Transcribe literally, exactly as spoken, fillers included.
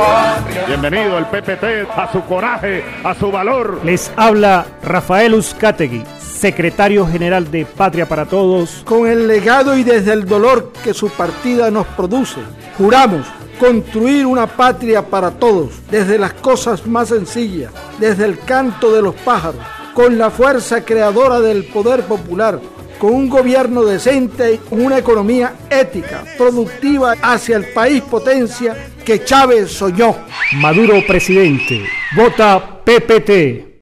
patria. Bienvenido el P P T, a su coraje, a su valor. Les habla Rafael Uzcategui, secretario general de Patria para Todos. Con el legado y desde el dolor que su partida nos produce, juramos construir una patria para todos, desde las cosas más sencillas, desde el canto de los pájaros, con la fuerza creadora del poder popular, con un gobierno decente y con una economía ética, productiva hacia el país potencia que Chávez soñó. Maduro presidente. Vota P P T.